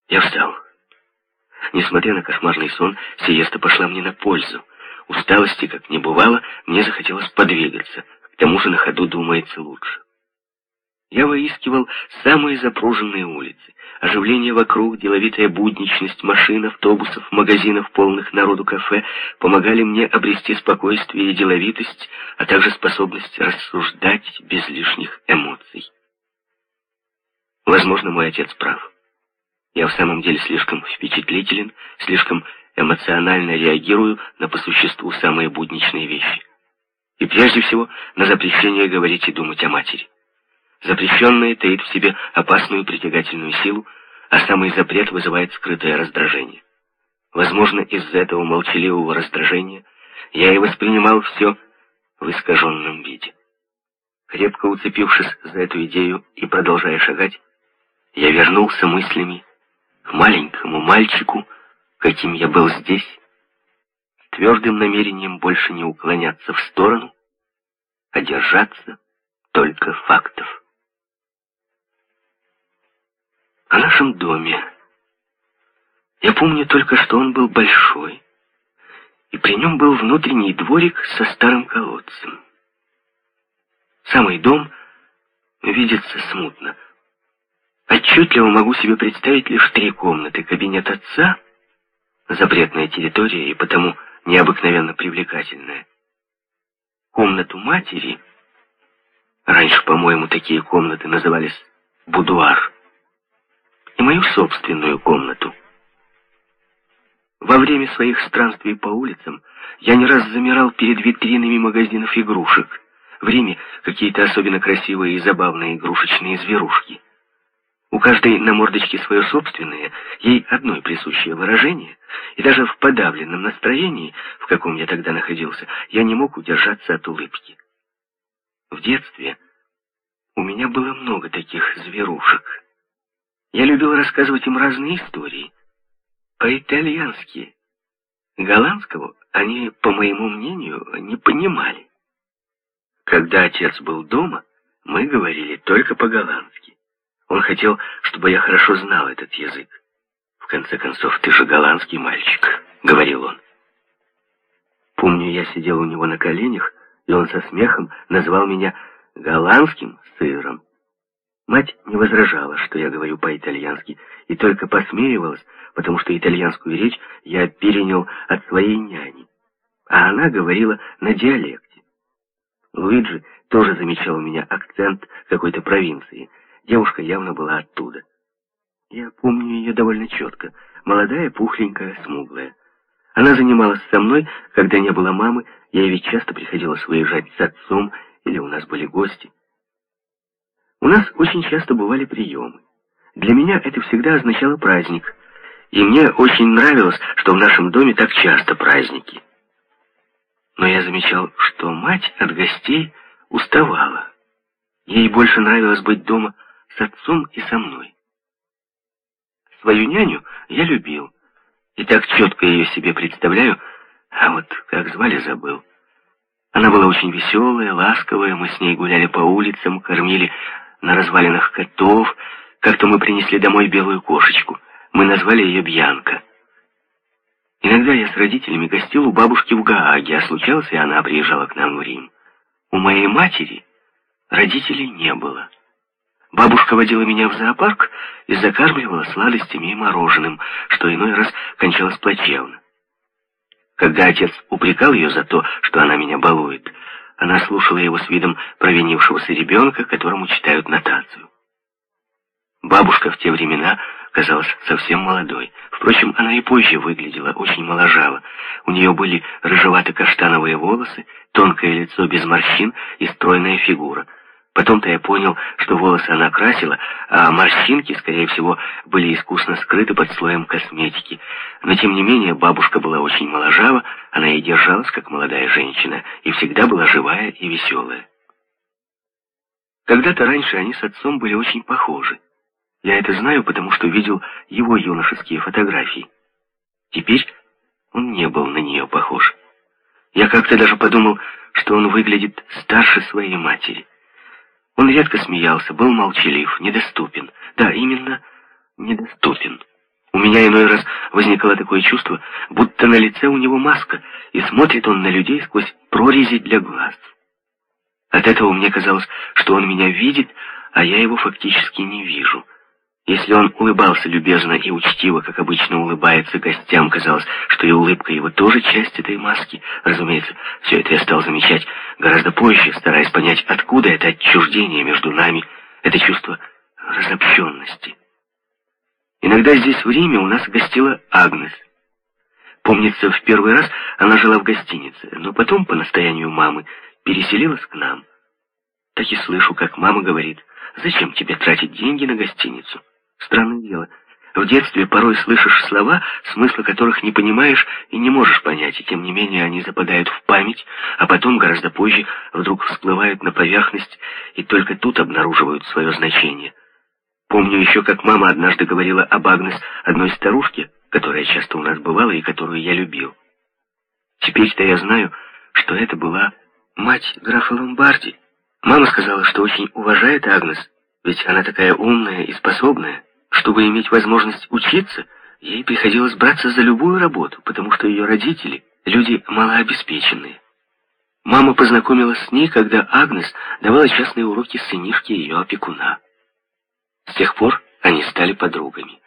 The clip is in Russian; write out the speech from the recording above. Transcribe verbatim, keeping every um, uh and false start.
Я встал. Несмотря на кошмарный сон, сиеста пошла мне на пользу. Усталости, как не бывало, мне захотелось подвигаться. К тому же на ходу думается лучше. Я выискивал самые запруженные улицы. Оживление вокруг, деловитая будничность машин, автобусов, магазинов, полных народу кафе помогали мне обрести спокойствие и деловитость, а также способность рассуждать без лишних эмоций. Возможно, мой отец прав. Я в самом деле слишком впечатлителен, слишком эмоционально реагирую на по существу самые будничные вещи. И прежде всего на запрещение говорить и думать о матери. Запрещенное таит в себе опасную притягательную силу, а самый запрет вызывает скрытое раздражение. Возможно, из-за этого молчаливого раздражения я и воспринимал все в искаженном виде. Крепко уцепившись за эту идею и продолжая шагать, я вернулся мыслями к маленькому мальчику, каким я был здесь, с твердым намерением больше не уклоняться в сторону, а держаться только фактов. О нашем доме. Я помню только, что он был большой, и при нем был внутренний дворик со старым колодцем. Самый дом видится смутно. Отчетливо могу себе представить лишь три комнаты. Кабинет отца, запретная территория и потому необыкновенно привлекательная. Комнату матери, раньше, по-моему, такие комнаты назывались будуар, и мою собственную комнату. Во время своих странствий по улицам я не раз замирал перед витринами магазинов игрушек. В Риме какие-то особенно красивые и забавные игрушечные зверушки. У каждой на мордочке свое собственное, ей одной присущее выражение, и даже в подавленном настроении, в каком я тогда находился, я не мог удержаться от улыбки. В детстве у меня было много таких зверушек. Я любил рассказывать им разные истории, по-итальянски. Голландского они, по моему мнению, не понимали. Когда отец был дома, мы говорили только по-голландски. Он хотел, чтобы я хорошо знал этот язык. «В конце концов, ты же голландский мальчик», — говорил он. Помню, я сидел у него на коленях, и он со смехом назвал меня голландским сыром. Мать не возражала, что я говорю по-итальянски, и только посмеивалась, потому что итальянскую речь я перенял от своей няни, а она говорила на диалекте. Луиджи тоже замечал у меня акцент какой-то провинции. Девушка явно была оттуда. Я помню ее довольно четко. Молодая, пухленькая, смуглая. Она занималась со мной, когда не было мамы, ей ведь часто приходилось выезжать с отцом, или у нас были гости. У нас очень часто бывали приемы. Для меня это всегда означало праздник, и мне очень нравилось, что в нашем доме так часто праздники. Но я замечал, что мать от гостей уставала. Ей больше нравилось быть дома с отцом и со мной. Свою няню я любил, и так четко ее себе представляю, а вот как звали, забыл. Она была очень веселая, ласковая, мы с ней гуляли по улицам, кормили на развалинах котов. Как-то мы принесли домой белую кошечку. Мы назвали ее Бьянка. Иногда я с родителями гостил у бабушки в Гааге, а случалось, и она приезжала к нам в Рим. У моей матери родителей не было. Бабушка водила меня в зоопарк и закармливала сладостями и мороженым, что иной раз кончалось плачевно. Когда отец упрекал ее за то, что она меня балует, она слушала его с видом провинившегося ребенка, которому читают нотацию. Бабушка в те времена казалась совсем молодой. Впрочем, она и позже выглядела очень моложаво. У нее были рыжевато-каштановые волосы, тонкое лицо без морщин и стройная фигура. Потом-то я понял, что волосы она красила, а морщинки, скорее всего, были искусно скрыты под слоем косметики. Но, тем не менее, бабушка была очень моложава, она и держалась, как молодая женщина, и всегда была живая и веселая. Когда-то раньше они с отцом были очень похожи. Я это знаю, потому что видел его юношеские фотографии. Теперь он не был на нее похож. Я как-то даже подумал, что он выглядит старше своей матери. Он редко смеялся, был молчалив, недоступен. Да, именно недоступен. меня иной раз возникало такое чувство, будто на лице у него маска, и смотрит он на людей сквозь прорези для глаз. От этого мне казалось, что он меня видит, а я его фактически не вижу. Если он улыбался любезно и учтиво, как обычно улыбается гостям, казалось, что и улыбка его тоже часть этой маски. Разумеется, все это я стал замечать гораздо позже, стараясь понять, откуда это отчуждение между нами, это чувство разобщенности. Иногда здесь в Риме у нас гостила Агнес. Помнится, в первый раз она жила в гостинице, но потом, по настоянию мамы, переселилась к нам. Так и слышу, как мама говорит: «Зачем тебе тратить деньги на гостиницу?» Странное дело. В детстве порой слышишь слова, смысла которых не понимаешь и не можешь понять, и тем не менее они западают в память, а потом, гораздо позже, вдруг всплывают на поверхность и только тут обнаруживают свое значение. Помню еще, как мама однажды говорила об Агнес одной старушке, которая часто у нас бывала и которую я любил. Теперь-то я знаю, что это была мать графа Ломбарди. Мама сказала, что очень уважает Агнес, ведь она такая умная и способная. Чтобы иметь возможность учиться, ей приходилось браться за любую работу, потому что ее родители — люди малообеспеченные. Мама познакомилась с ней, когда Агнес давала частные уроки сынишке ее опекуна. С тех пор они стали подругами.